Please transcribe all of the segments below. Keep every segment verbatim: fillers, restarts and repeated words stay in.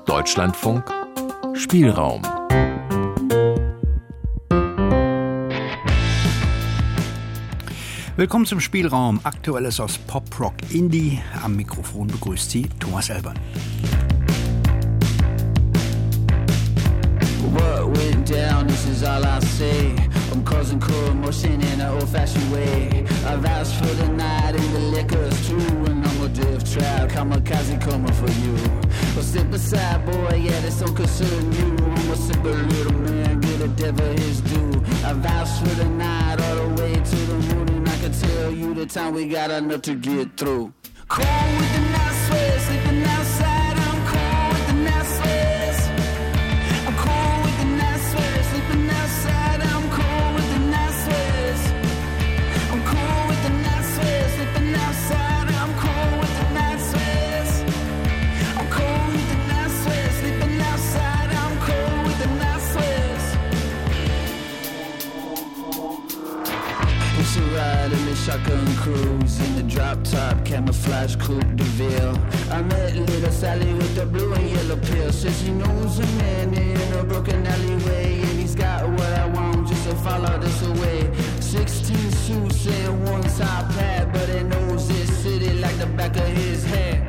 Deutschlandfunk Spielraum. Willkommen zum Spielraum. Aktuelles aus Pop, Rock, Indie. Am Mikrofon begrüßt Sie Thomas Elbern. What went down, this is all I say. I'm causing commotion in an old-fashioned way. I've asked for the night and the liquor's true. And I'm a death trap, kamikaze coming for you. Well, step aside, boy, yeah, this don't concern you. I'm a simple little man, get a devil his due. I've asked for the night all the way to the moon. And I can tell you the time we got enough to get through. Cold with the night sweat, sleeping outside. I'm cold with the night sweat. I'm cold with the night sweat, sleeping outside. I'm cold with the night sweat. I'm cold with the night sweat, sleeping outside. I'm cold with the night sweat. I'm cold with the night sweat, sleeping outside. I'm cold with the night sweat. It's a ride in the shotgun cruise in the drop top camouflage coupe de ville. I met little Sally with the blue and yellow pill. Says she knows a man in a broken alleyway, and he's got what I want just to follow this away. Sixteen suits and one top hat, but he knows this city like the back of his head.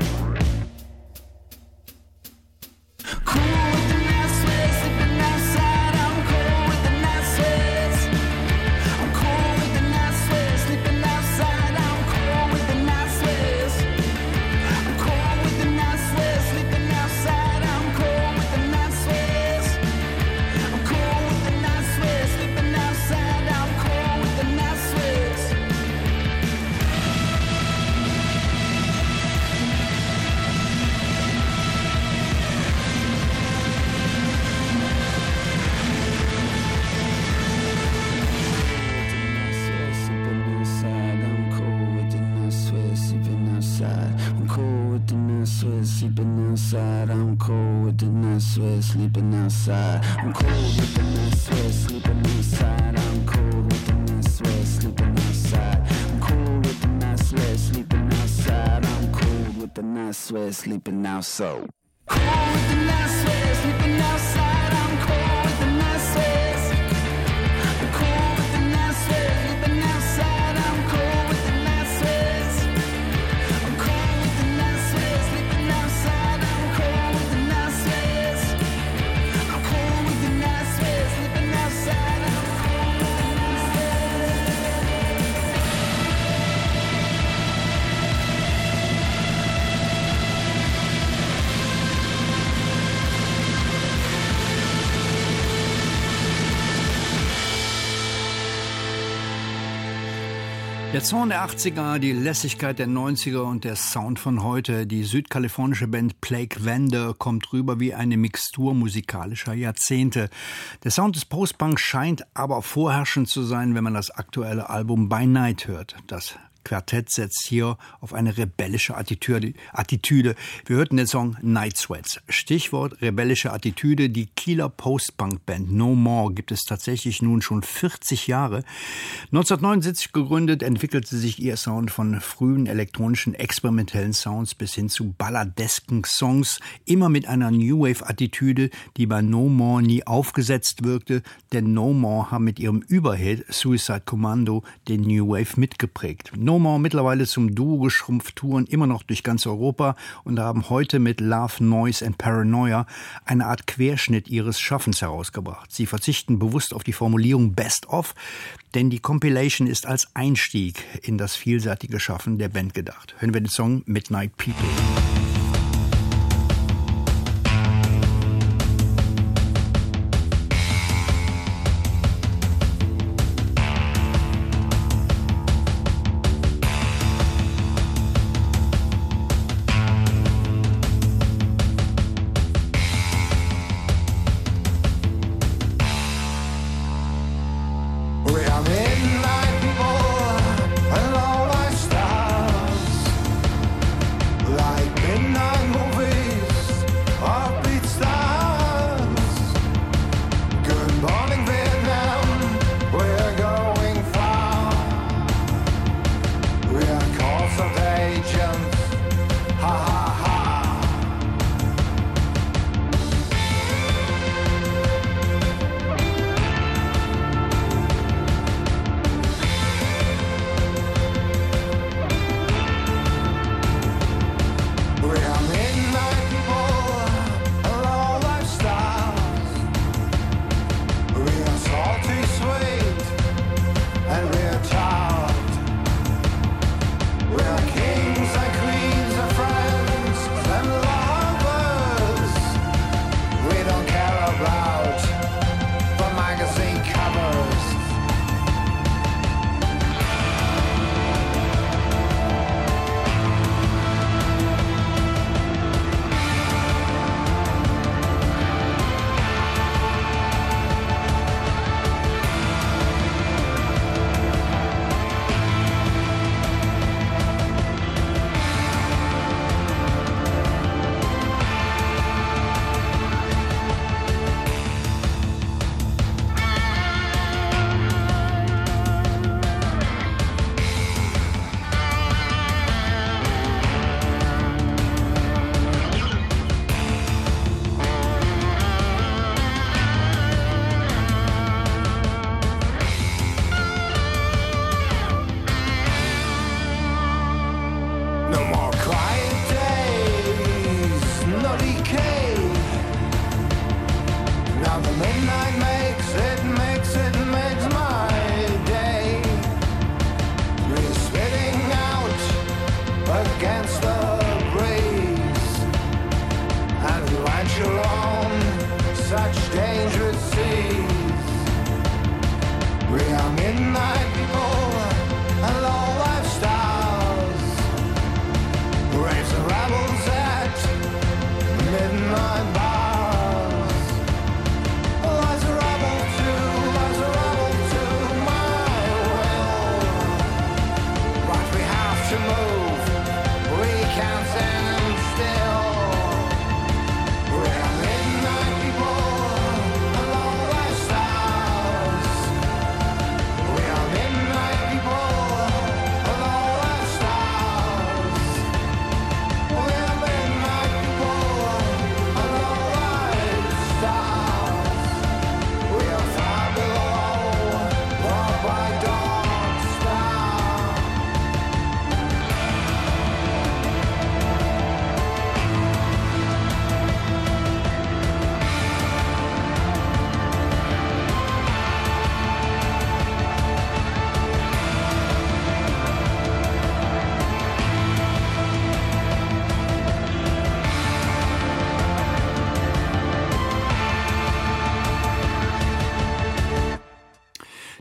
Cool with the night sweat, sleeping outside. I'm cool with the night sweat. I'm cool with the night sweat, sleeping outside. I'm cool with the night sweat. I'm cool with the night sweat, sleeping outside. I'm cool with the night sweat. I'm cool with the night sweat, sleeping outside. I'm cool with the night sweat. Sleeping outside, I'm cold with the night sweat, sleeping outside. I'm cold with the night sweat, sleeping outside. I'm cold with the night sweat, sleeping outside. I'm cold with the night sweat, sleeping outside. I'm cold with the night sweat, sleeping out so. Cold with the night sweat, sleeping outside. I'm cold with the night sweat. I'm cold with the night sweat, sleeping outside. I'm cold with the night sweat. I'm cold with the night sweat, sleeping outside. I'm cold with the night sweat. I'm cold with the night sweat, sleeping outside. I'm cold with the night Der Zorn der achtziger, die Lässigkeit der neunziger und der Sound von heute. Die südkalifornische Band Plague Vendor kommt rüber wie eine Mixtur musikalischer Jahrzehnte. Der Sound des Post-Punk scheint aber vorherrschend zu sein, wenn man das aktuelle Album By Night hört. Das Quartett setzt hier auf eine rebellische Attitüde. Attitüde. Wir hörten den Song Night Sweats. Stichwort rebellische Attitüde. Die Kieler Post-Punk-Band No More gibt es tatsächlich nun schon vierzig Jahre. neunzehnhundertneunundsiebzig gegründet, entwickelte sich ihr Sound von frühen elektronischen, experimentellen Sounds bis hin zu balladesken Songs. Immer mit einer New Wave-Attitüde, die bei No More nie aufgesetzt wirkte. Denn No More haben mit ihrem Überhit Suicide Commando den New Wave mitgeprägt. No More mittlerweile zum Duo geschrumpft, touren immer noch durch ganz Europa und haben heute mit Love, Noise and Paranoia eine Art Querschnitt ihres Schaffens herausgebracht. Sie verzichten bewusst auf die Formulierung Best of, denn die Compilation ist als Einstieg in das vielseitige Schaffen der Band gedacht. Hören wir den Song Midnight People. Midnight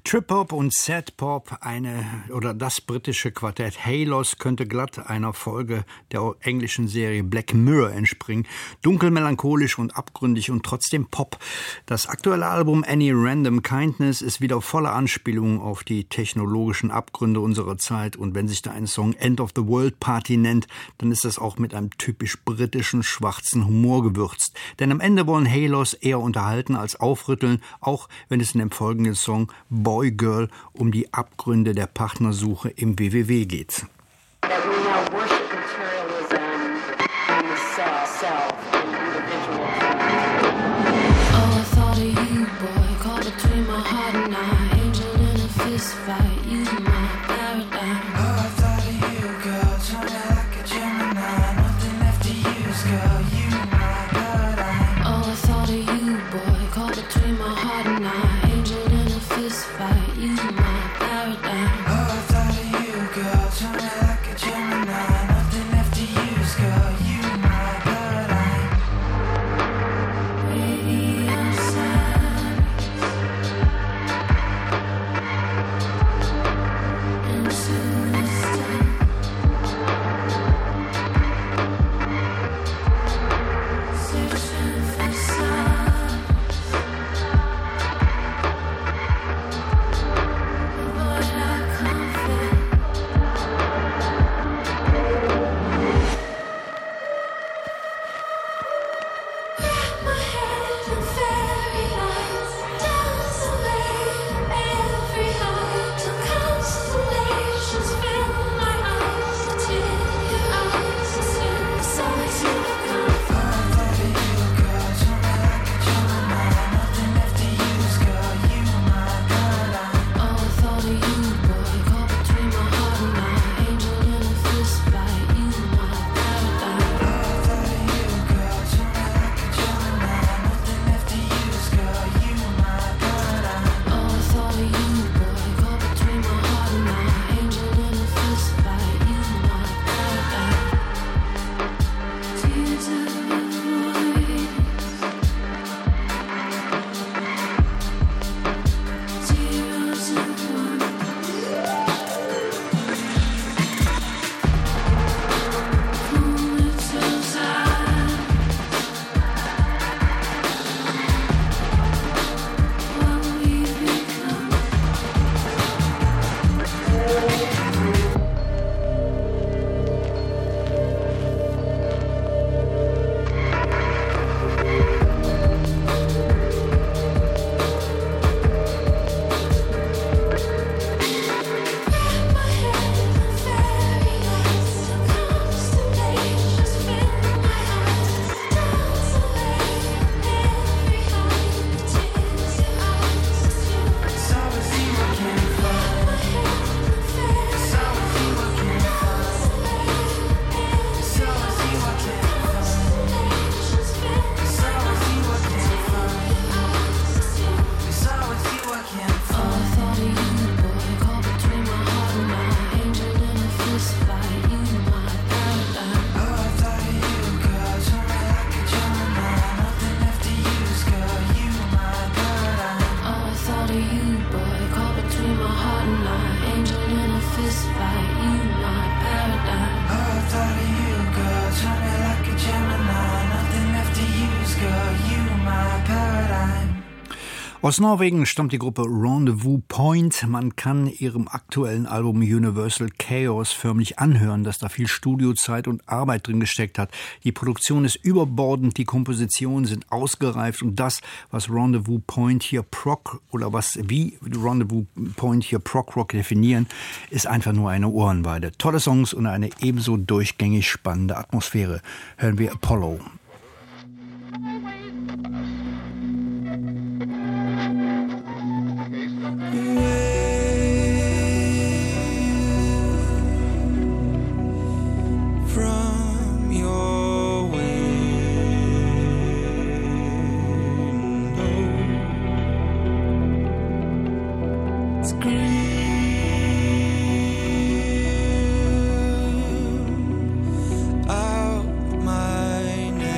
Trip-Hop und Sad-Pop, eine oder das britische Quartett Halos könnte glatt einer Folge der englischen Serie Black Mirror entspringen. Dunkel, melancholisch und abgründig und trotzdem Pop. Das aktuelle Album Any Random Kindness ist wieder voller Anspielungen auf die technologischen Abgründe unserer Zeit. Und wenn sich da ein Song End of the World Party nennt, dann ist das auch mit einem typisch britischen schwarzen Humor gewürzt. Denn am Ende wollen Halos eher unterhalten als aufrütteln, auch wenn es in dem folgenden Song Boy Girl um die Abgründe der Partnersuche im W W W geht. Aus Norwegen stammt die Gruppe Rendezvous Point. Man kann ihrem aktuellen Album Universal Chaos förmlich anhören, dass da viel Studiozeit und Arbeit drin gesteckt hat. Die Produktion ist überbordend, die Kompositionen sind ausgereift und das, was Rendezvous Point hier Prog oder was wie Rendezvous Point hier Prog Rock definieren, ist einfach nur eine Ohrenweide. Tolle Songs und eine ebenso durchgängig spannende Atmosphäre. Hören wir Apollo. Out my name.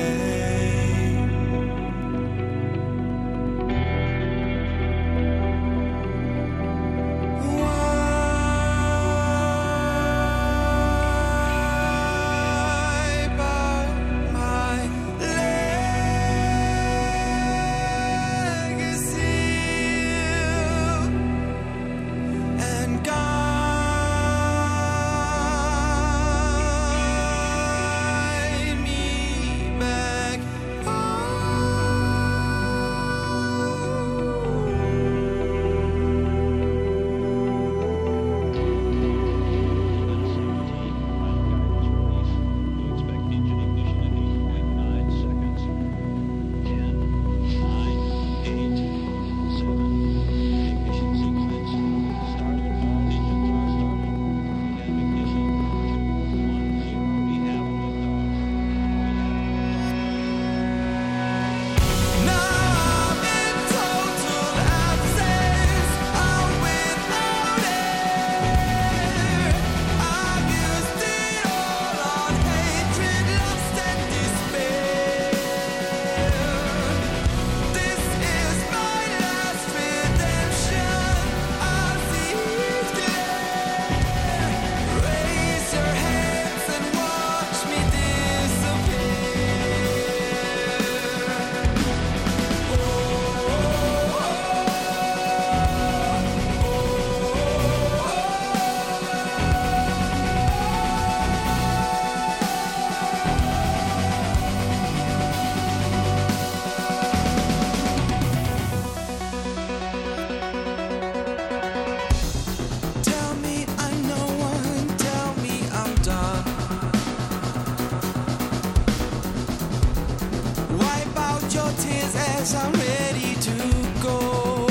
your tears as I'm ready to go.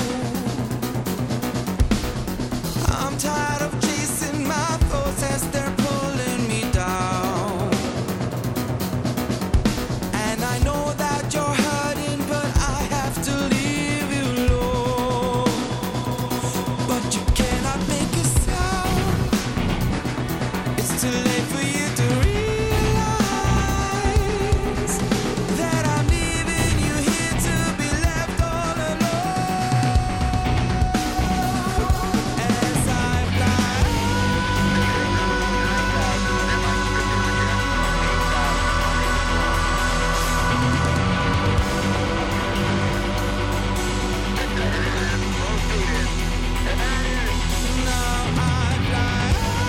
I'm tired of chasing my thoughts as they're pulling me down. And I know that you're hurting, but I have to leave you alone. But you cannot make a sound. It's too late for you to realize that I'm leaving you here to be left all alone. As I fly now, I fly.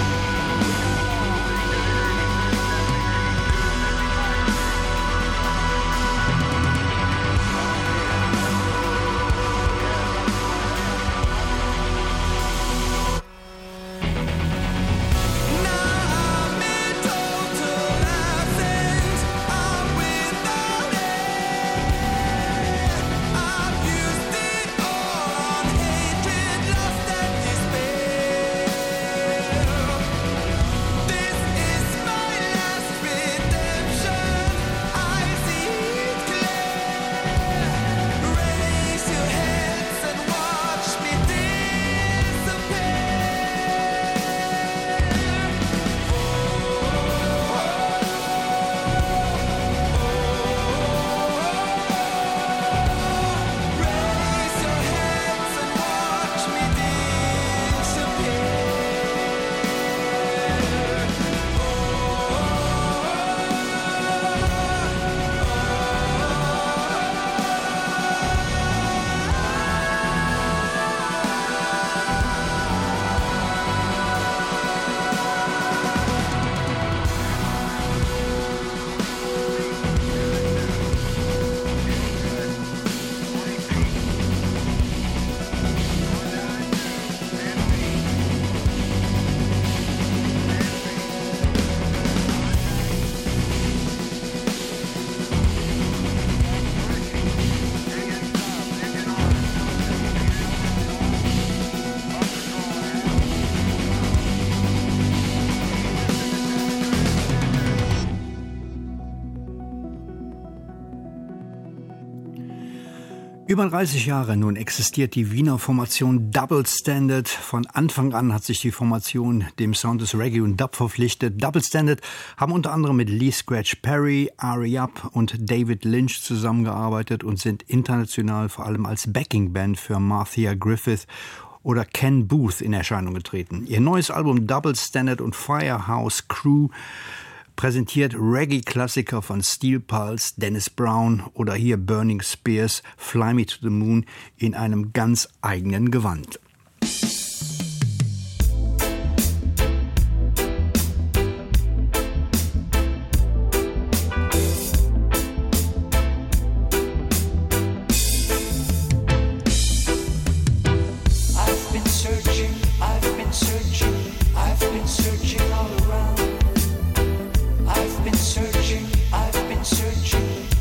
Über dreißig Jahre nun existiert die Wiener Formation Double Standard. Von Anfang an hat sich die Formation dem Sound des Reggae und Dub verpflichtet. Double Standard haben unter anderem mit Lee Scratch Perry, Ari Up und David Lynch zusammengearbeitet und sind international vor allem als Backing-Band für Marcia Griffith oder Ken Booth in Erscheinung getreten. Ihr neues Album Double Standard und Firehouse Crew präsentiert Reggae-Klassiker von Steel Pulse, Dennis Brown oder hier Burning Spears, Fly Me to the Moon in einem ganz eigenen Gewand.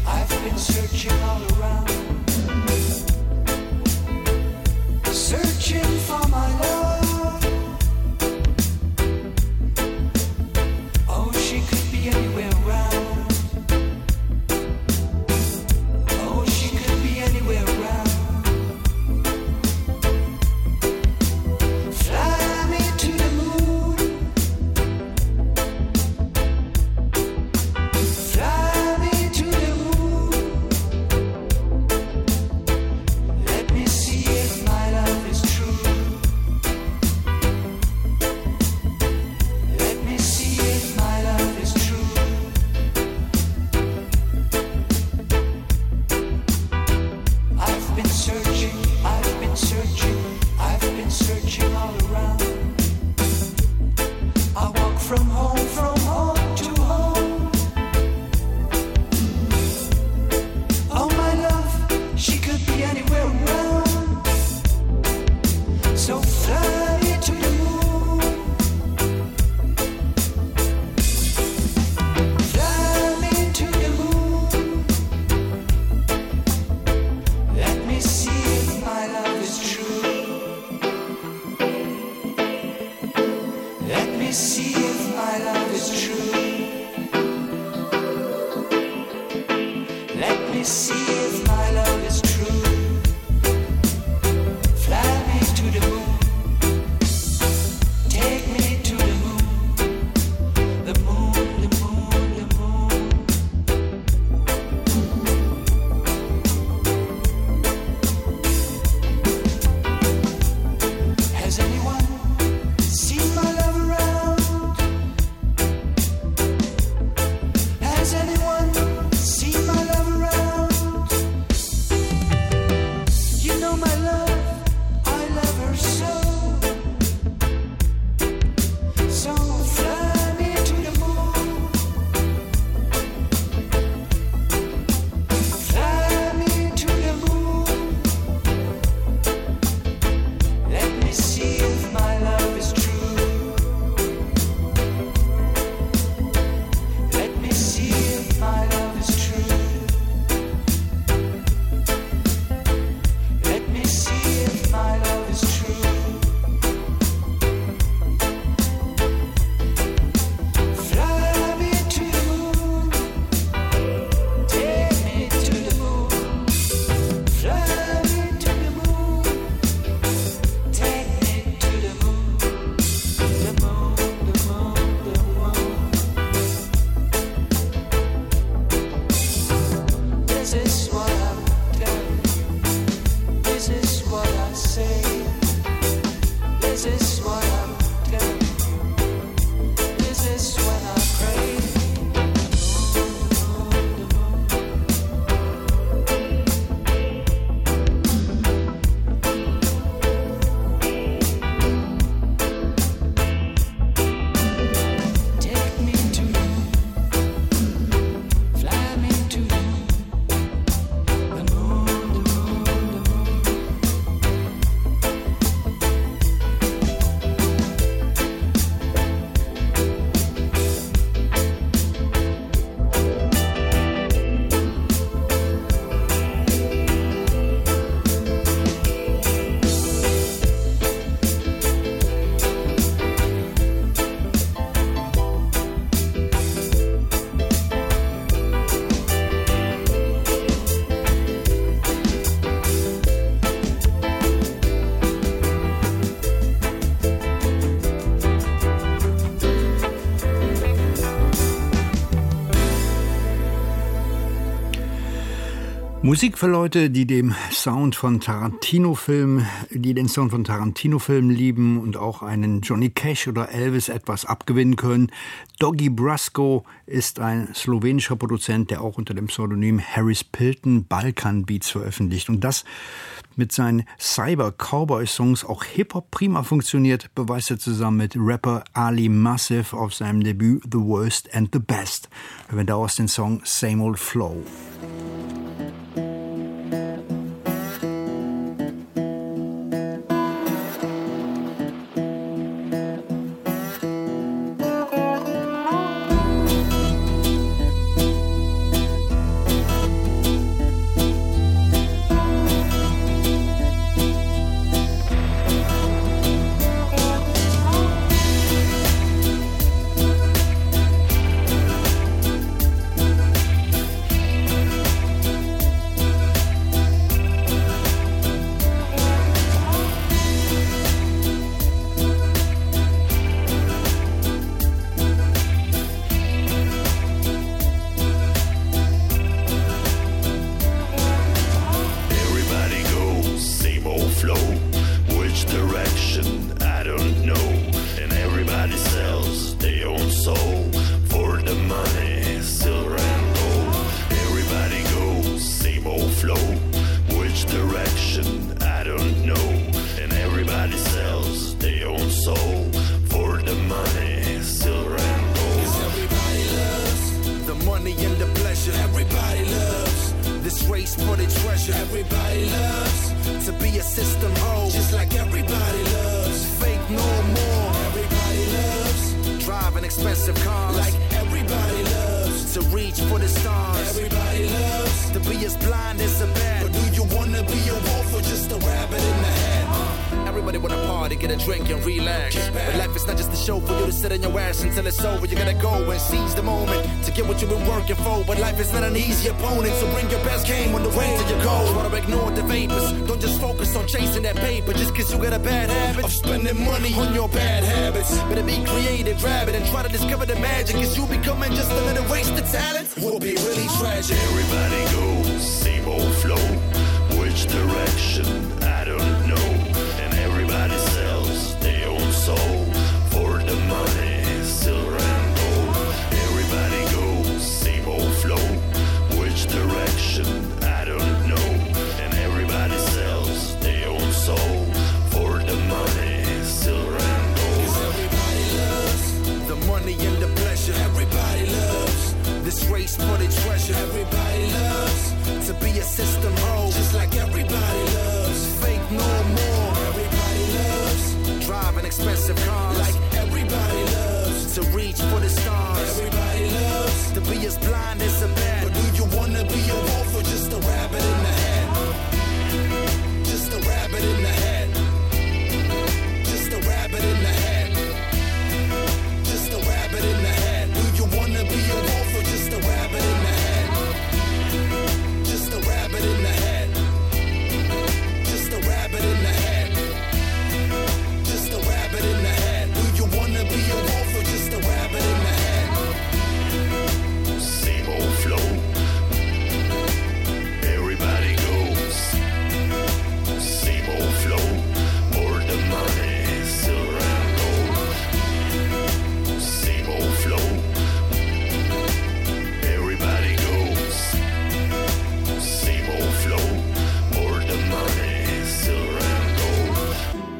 Searching Musik für Leute, die dem Sound von Tarantino-Filmen, die den Sound von Tarantino-Filmen lieben und auch einen Johnny Cash oder Elvis etwas abgewinnen können. Doggy Brasco ist ein slowenischer Produzent, der auch unter dem Pseudonym Harris Pilton Balkan Beats veröffentlicht. Und das mit seinen Cyber-Cowboy-Songs auch Hip-Hop prima funktioniert, beweist er zusammen mit Rapper Ali Massive auf seinem Debüt The Worst and the Best. Hören wir daraus den Song Same Old Flow. Everybody wanna party. party, get a drink and relax. But life is not just a show for you to sit on your ass until it's over. You gotta go and seize the moment to get what you've been working for. But life is not an easy opponent, so bring your best game on the way to your goal. Try to ignore the vapors, don't just focus on chasing that paper. Just cause you got a bad habit of spending money on your bad habits. Better be creative, rabbit, and try to discover the magic. Cause you becoming just another wasted talent will be really tragic. Everybody goes, same old flow. Which direction, I don't know. And everybody sells their own soul for the money, silver and gold. Everybody goes, same old flow. Which direction, I don't know. And everybody sells their own soul for the money, silver and gold. Cause everybody loves the money and the pleasure. Everybody loves this race for the treasure. Everybody loves to be a system hoe, just like everybody loves fake no more. Everybody loves driving expensive cars, like everybody loves to reach for the stars. Everybody loves to be as blind as a bat. But do you wanna be a wolf or just a rabbit in the head? Just a rabbit in the head. Just a rabbit in the head. Just a rabbit in the head. Do you wanna be a wolf or just a rabbit in the head? Just a rabbit in the head. Just a rabbit in the head. Just a rabbit in the head. Do you wanna be a wolf or just a rabbit in the head? Same old flow. Everybody goes. Same old flow. More the money, silver and gold. Same old flow. Everybody goes. Same old flow. More the money, silver and gold.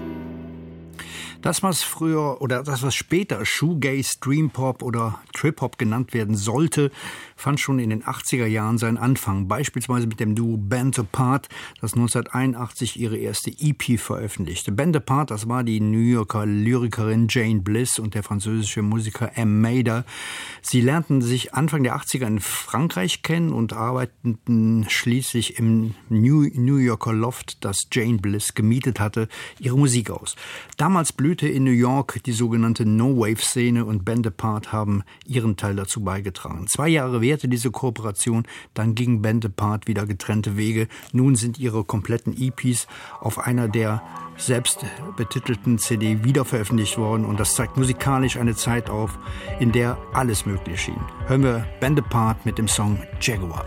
Das, was früher oder das, was später Shoegaze, Dreampop oder Trip-Hop genannt werden sollte, fand schon in den achtziger Jahren seinen Anfang. Beispielsweise mit dem Duo Band Apart, das neunzehnhunderteinundachtzig ihre erste E P veröffentlichte. Band Apart, das war die New Yorker Lyrikerin Jane Bliss und der französische Musiker M. Mader. Sie lernten sich Anfang der achtziger in Frankreich kennen und arbeiteten schließlich im New, New Yorker Loft, das Jane Bliss gemietet hatte, ihre Musik aus. Damals blühte in New York die sogenannte No-Wave-Szene und Band Apart haben ihren Teil dazu beigetragen. Zwei Jahre währte diese Kooperation, dann ging Band Apart wieder getrennte Wege. Nun sind ihre kompletten E Ps auf einer der selbst betitelten C D wiederveröffentlicht worden und das zeigt musikalisch eine Zeit auf, in der alles möglich schien. Hören wir Band Apart mit dem Song Jaguar.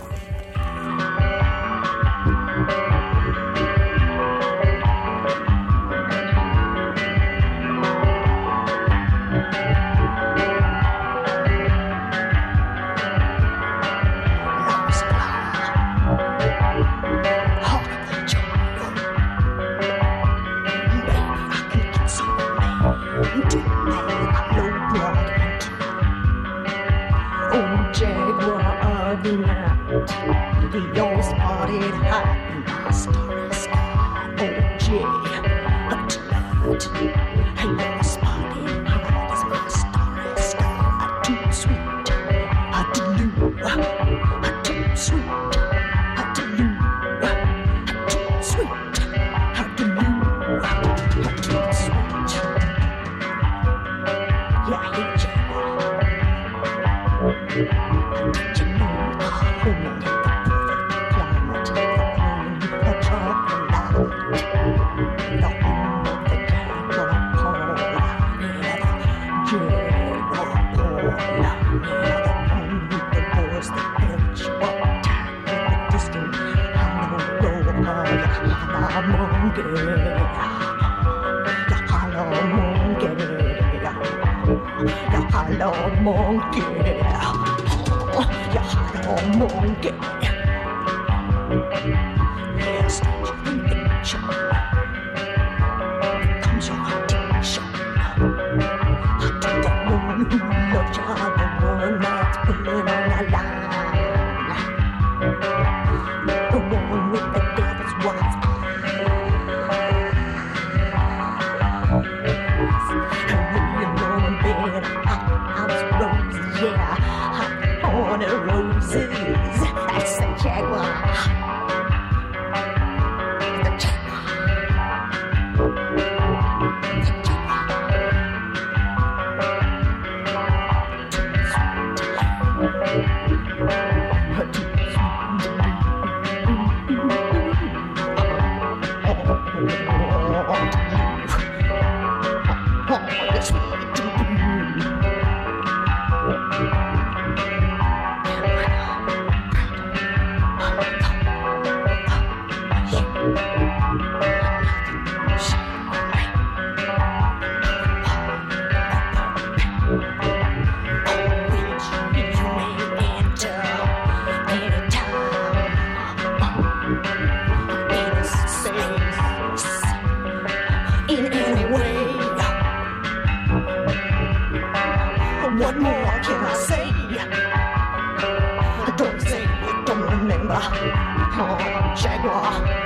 Cobra, oh, Jaguar.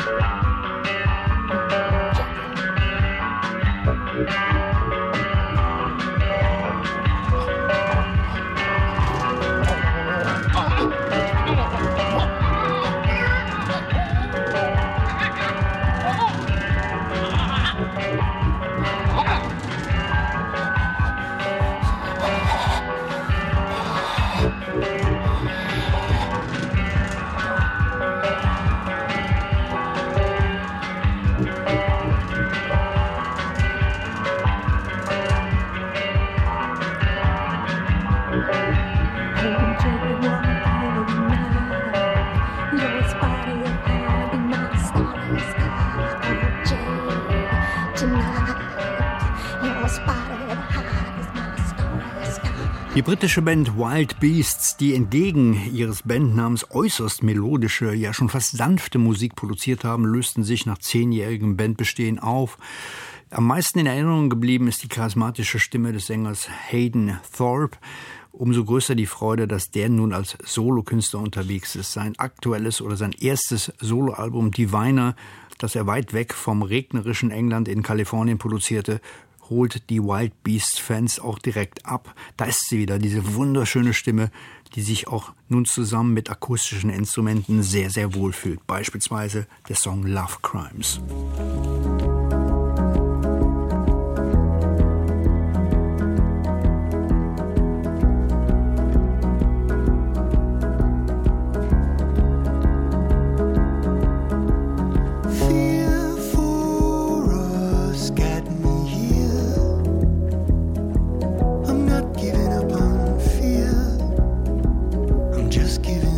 Die britische Band Wild Beasts, die entgegen ihres Bandnamens äußerst melodische, ja schon fast sanfte Musik produziert haben, lösten sich nach zehnjährigem Bandbestehen auf. Am meisten in Erinnerung geblieben ist die charismatische Stimme des Sängers Hayden Thorpe. Umso größer die Freude, dass der nun als Solokünstler unterwegs ist. Sein aktuelles oder sein erstes Soloalbum Diviner, das er weit weg vom regnerischen England in Kalifornien produzierte, holt die Wild Beasts-Fans auch direkt ab. Da ist sie wieder, diese wunderschöne Stimme, die sich auch nun zusammen mit akustischen Instrumenten sehr, sehr wohl fühlt. Beispielsweise der Song Love Crimes.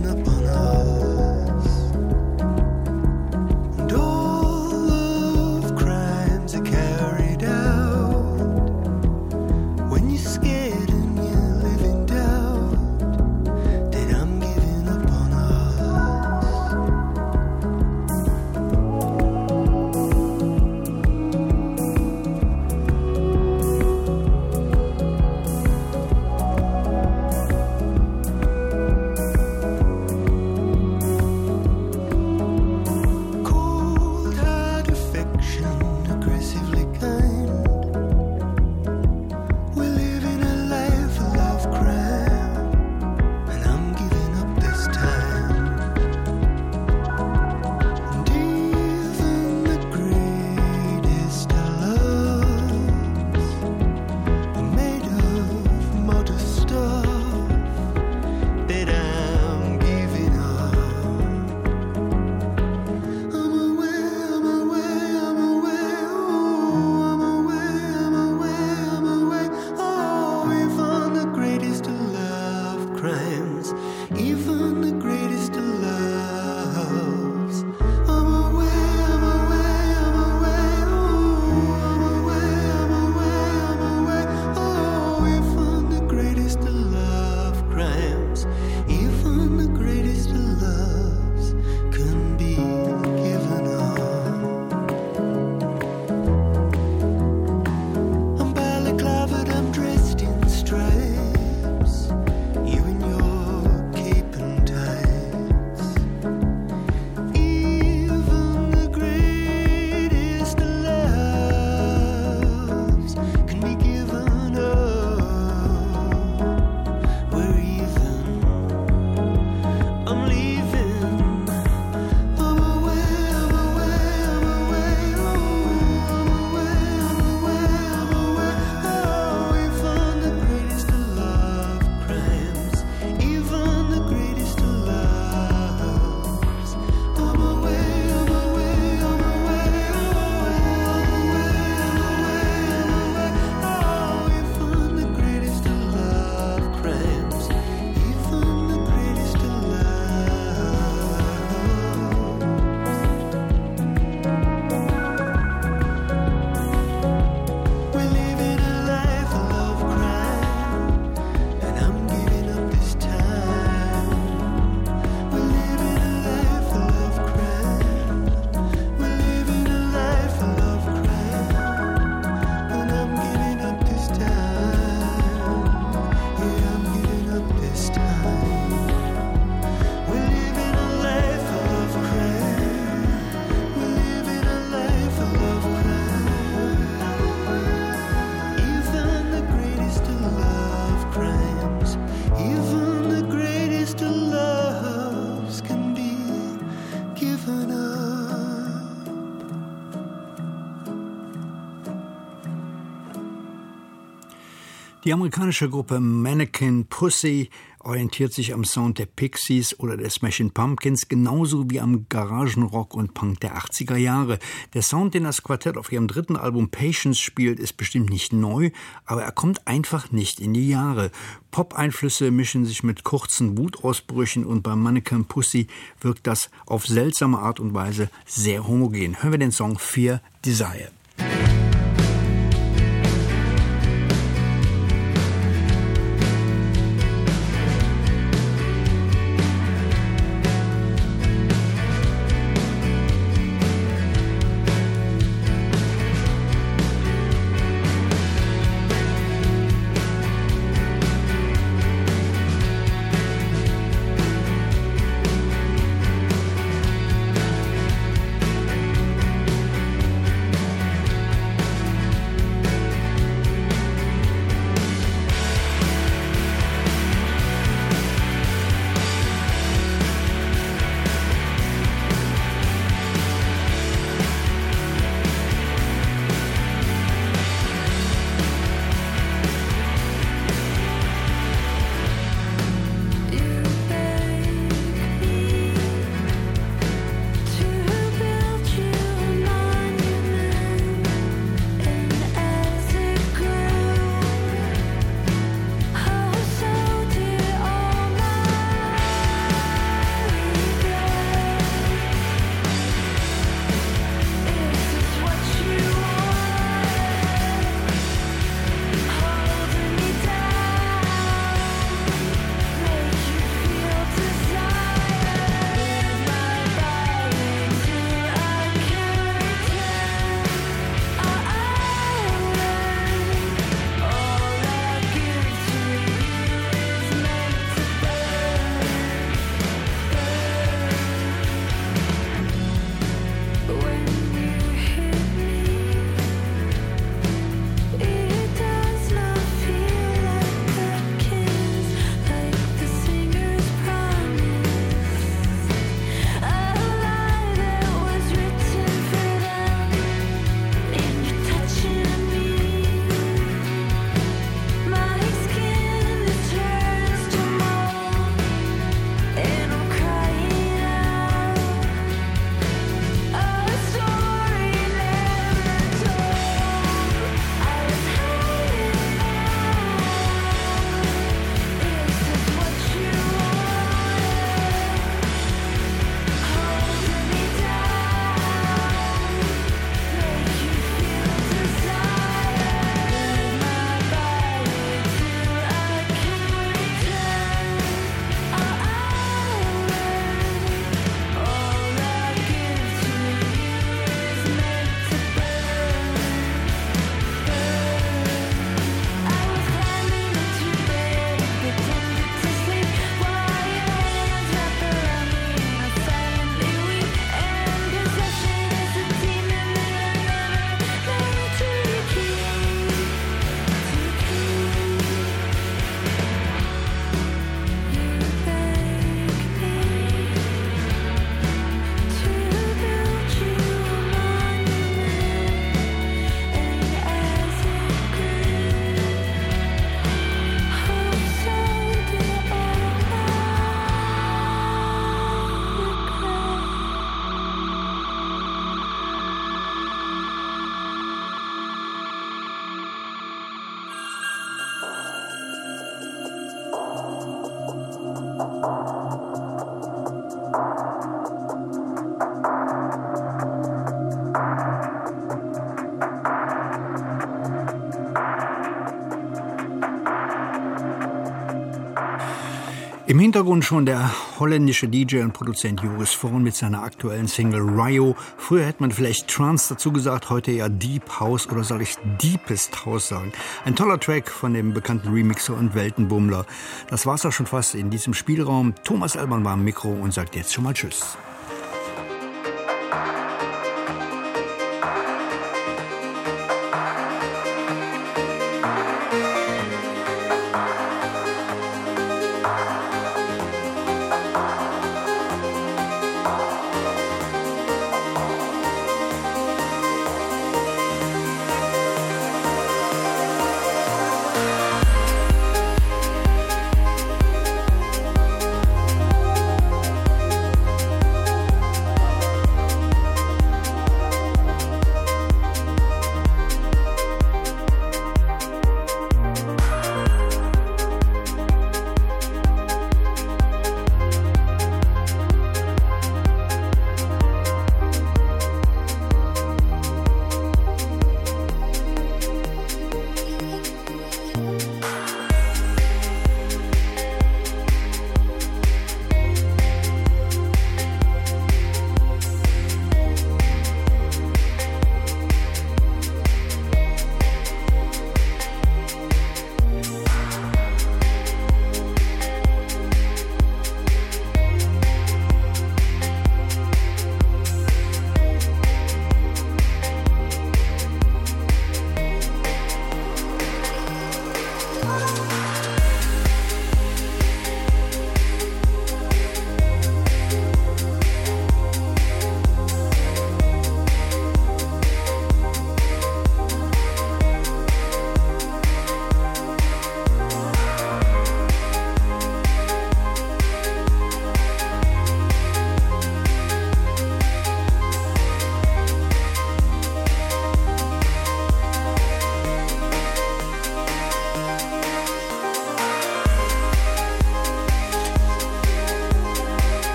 All of Die amerikanische Gruppe Mannequin Pussy orientiert sich am Sound der Pixies oder der Smashing Pumpkins genauso wie am Garagenrock und Punk der achtziger Jahre. Der Sound, den das Quartett auf ihrem dritten Album Patience spielt, ist bestimmt nicht neu, aber er kommt einfach nicht in die Jahre. Pop-Einflüsse mischen sich mit kurzen Wutausbrüchen und bei Mannequin Pussy wirkt das auf seltsame Art und Weise sehr homogen. Hören wir den Song Fear Desire. Im Hintergrund schon der holländische D J und Produzent Joris Voorn mit seiner aktuellen Single Rio. Früher hätte man vielleicht Trance dazu gesagt, heute eher Deep House oder soll ich Deepest House sagen. Ein toller Track von dem bekannten Remixer und Weltenbummler. Das war's auch schon fast in diesem Spielraum. Thomas Ellmann war am Mikro und sagt jetzt schon mal Tschüss.